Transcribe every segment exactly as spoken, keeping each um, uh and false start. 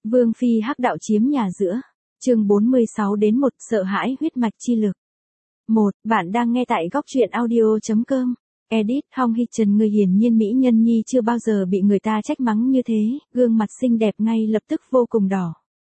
Vương phi hắc đạo chiếm nhà giữa. Chương bốn mươi sáu đến một sợ hãi huyết mạch chi lực. một. Bạn đang nghe tại góc truyện audio chấm com. Edit Hong Hee Trần người hiển nhiên mỹ nhân nhi chưa bao giờ bị người ta trách mắng như thế, gương mặt xinh đẹp ngay lập tức vô cùng đỏ.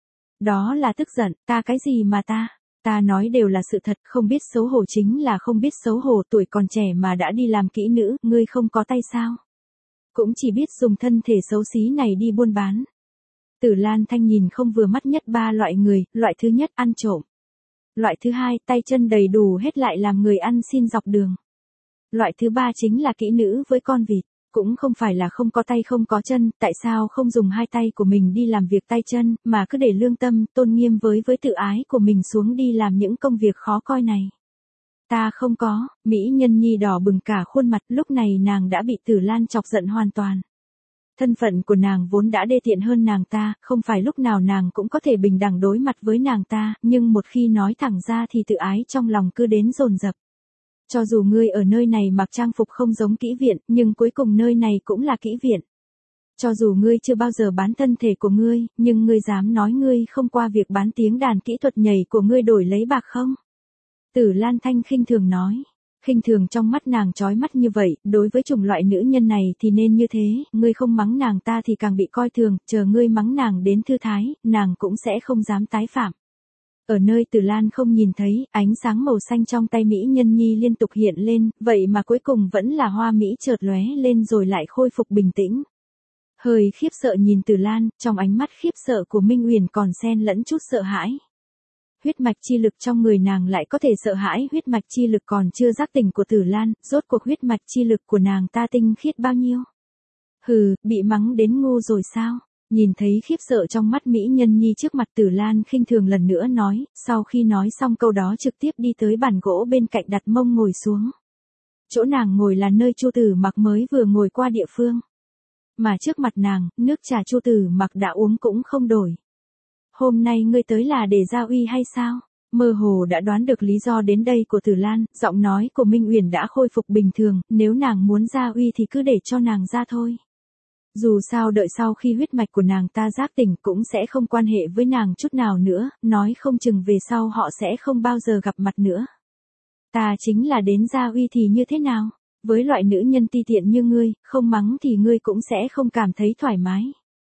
Đó là tức giận, ta cái gì mà ta, ta nói đều là sự thật, không biết xấu hổ chính là không biết xấu hổ, tuổi còn trẻ mà đã đi làm kỹ nữ, ngươi không có tay sao? Cũng chỉ biết dùng thân thể xấu xí này đi buôn bán. Tử Lan Thanh nhìn không vừa mắt nhất ba loại người, loại thứ nhất ăn trộm. Loại thứ hai tay chân đầy đủ hết lại làm người ăn xin dọc đường. Loại thứ ba chính là kỹ nữ với con vịt, cũng không phải là không có tay không có chân, tại sao không dùng hai tay của mình đi làm việc tay chân, mà cứ để lương tâm, tôn nghiêm với với tự ái của mình xuống đi làm những công việc khó coi này. Ta không có, mỹ nhân nhi đỏ bừng cả khuôn mặt, lúc này nàng đã bị Tử Lan chọc giận hoàn toàn. Thân phận của nàng vốn đã đê tiện hơn nàng ta, không phải lúc nào nàng cũng có thể bình đẳng đối mặt với nàng ta, nhưng một khi nói thẳng ra thì tự ái trong lòng cứ đến dồn dập. Cho dù ngươi ở nơi này mặc trang phục không giống kỹ viện, nhưng cuối cùng nơi này cũng là kỹ viện. Cho dù ngươi chưa bao giờ bán thân thể của ngươi, nhưng ngươi dám nói ngươi không qua việc bán tiếng đàn kỹ thuật nhảy của ngươi đổi lấy bạc không? Tử Lan Thanh khinh thường nói. Khinh thường trong mắt nàng chói mắt như vậy, đối với chủng loại nữ nhân này thì nên như thế, ngươi không mắng nàng ta thì càng bị coi thường, chờ ngươi mắng nàng đến thư thái, nàng cũng sẽ không dám tái phạm. Ở nơi Tử Lan không nhìn thấy, ánh sáng màu xanh trong tay mỹ nhân nhi liên tục hiện lên, vậy mà cuối cùng vẫn là hoa mỹ chợt lóe lên rồi lại khôi phục bình tĩnh. Hơi khiếp sợ nhìn Tử Lan, trong ánh mắt khiếp sợ của Minh Uyển còn xen lẫn chút sợ hãi. Huyết mạch chi lực trong người nàng lại có thể sợ hãi huyết mạch chi lực còn chưa giác tỉnh của Tử Lan, rốt cuộc huyết mạch chi lực của nàng ta tinh khiết bao nhiêu? Hừ, bị mắng đến ngu rồi sao? Nhìn thấy khiếp sợ trong mắt mỹ nhân nhi trước mặt Tử Lan khinh thường lần nữa nói, sau khi nói xong câu đó trực tiếp đi tới bàn gỗ bên cạnh đặt mông ngồi xuống. Chỗ nàng ngồi là nơi Chu Tử Mặc mới vừa ngồi qua địa phương. Mà trước mặt nàng, nước trà Chu Tử Mặc đã uống cũng không đổi. Hôm nay ngươi tới là để gia uy hay sao? Mơ hồ đã đoán được lý do đến đây của Tử Lan, giọng nói của Minh Uyển đã khôi phục bình thường, nếu nàng muốn gia uy thì cứ để cho nàng ra thôi. Dù sao đợi sau khi huyết mạch của nàng ta giác tỉnh cũng sẽ không quan hệ với nàng chút nào nữa, nói không chừng về sau họ sẽ không bao giờ gặp mặt nữa. Ta chính là đến gia uy thì như thế nào? Với loại nữ nhân ti tiện như ngươi, không mắng thì ngươi cũng sẽ không cảm thấy thoải mái.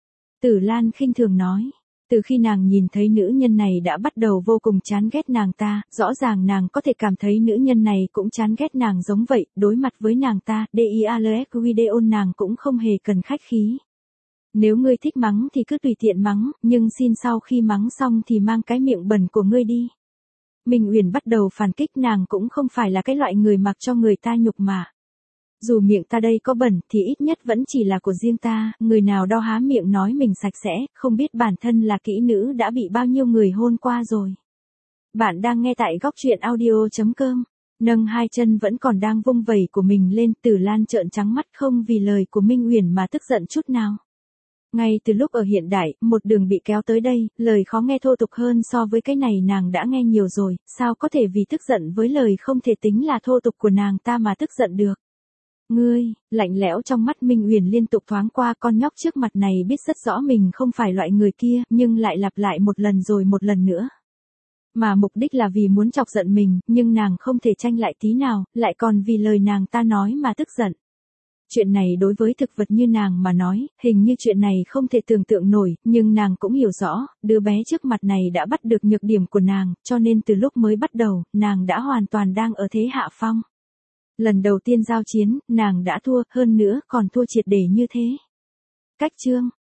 Tử Lan khinh thường nói. Từ khi nàng nhìn thấy nữ nhân này đã bắt đầu vô cùng chán ghét nàng ta, rõ ràng nàng có thể cảm thấy nữ nhân này cũng chán ghét nàng giống vậy, đối mặt với nàng ta, dialog video nàng cũng không hề cần khách khí. Nếu ngươi thích mắng thì cứ tùy tiện mắng, nhưng xin sau khi mắng xong thì mang cái miệng bẩn của ngươi đi. Minh Uyển bắt đầu phản kích, nàng cũng không phải là cái loại người mặc cho người ta nhục mà. Dù miệng ta đây có bẩn thì ít nhất vẫn chỉ là của riêng ta, người nào đo há miệng nói mình sạch sẽ, không biết bản thân là kỹ nữ đã bị bao nhiêu người hôn qua rồi. Bạn đang nghe tại góc truyện audio chấm com, nâng hai chân vẫn còn đang vung vẩy của mình lên, Tử Lan trợn trắng mắt không vì lời của Minh Uyển mà tức giận chút nào. Ngay từ lúc ở hiện đại, một đường bị kéo tới đây, lời khó nghe thô tục hơn so với cái này nàng đã nghe nhiều rồi, sao có thể vì tức giận với lời không thể tính là thô tục của nàng ta mà tức giận được. Ngươi, lạnh lẽo trong mắt Minh Uyển liên tục thoáng qua, con nhóc trước mặt này biết rất rõ mình không phải loại người kia, nhưng lại lặp lại một lần rồi một lần nữa. Mà mục đích là vì muốn chọc giận mình, nhưng nàng không thể tranh lại tí nào, lại còn vì lời nàng ta nói mà tức giận. Chuyện này đối với thực vật như nàng mà nói, hình như chuyện này không thể tưởng tượng nổi, nhưng nàng cũng hiểu rõ, đứa bé trước mặt này đã bắt được nhược điểm của nàng, cho nên từ lúc mới bắt đầu, nàng đã hoàn toàn đang ở thế hạ phong. Lần đầu tiên giao chiến, nàng đã thua, hơn nữa còn thua triệt để như thế. Cách chương,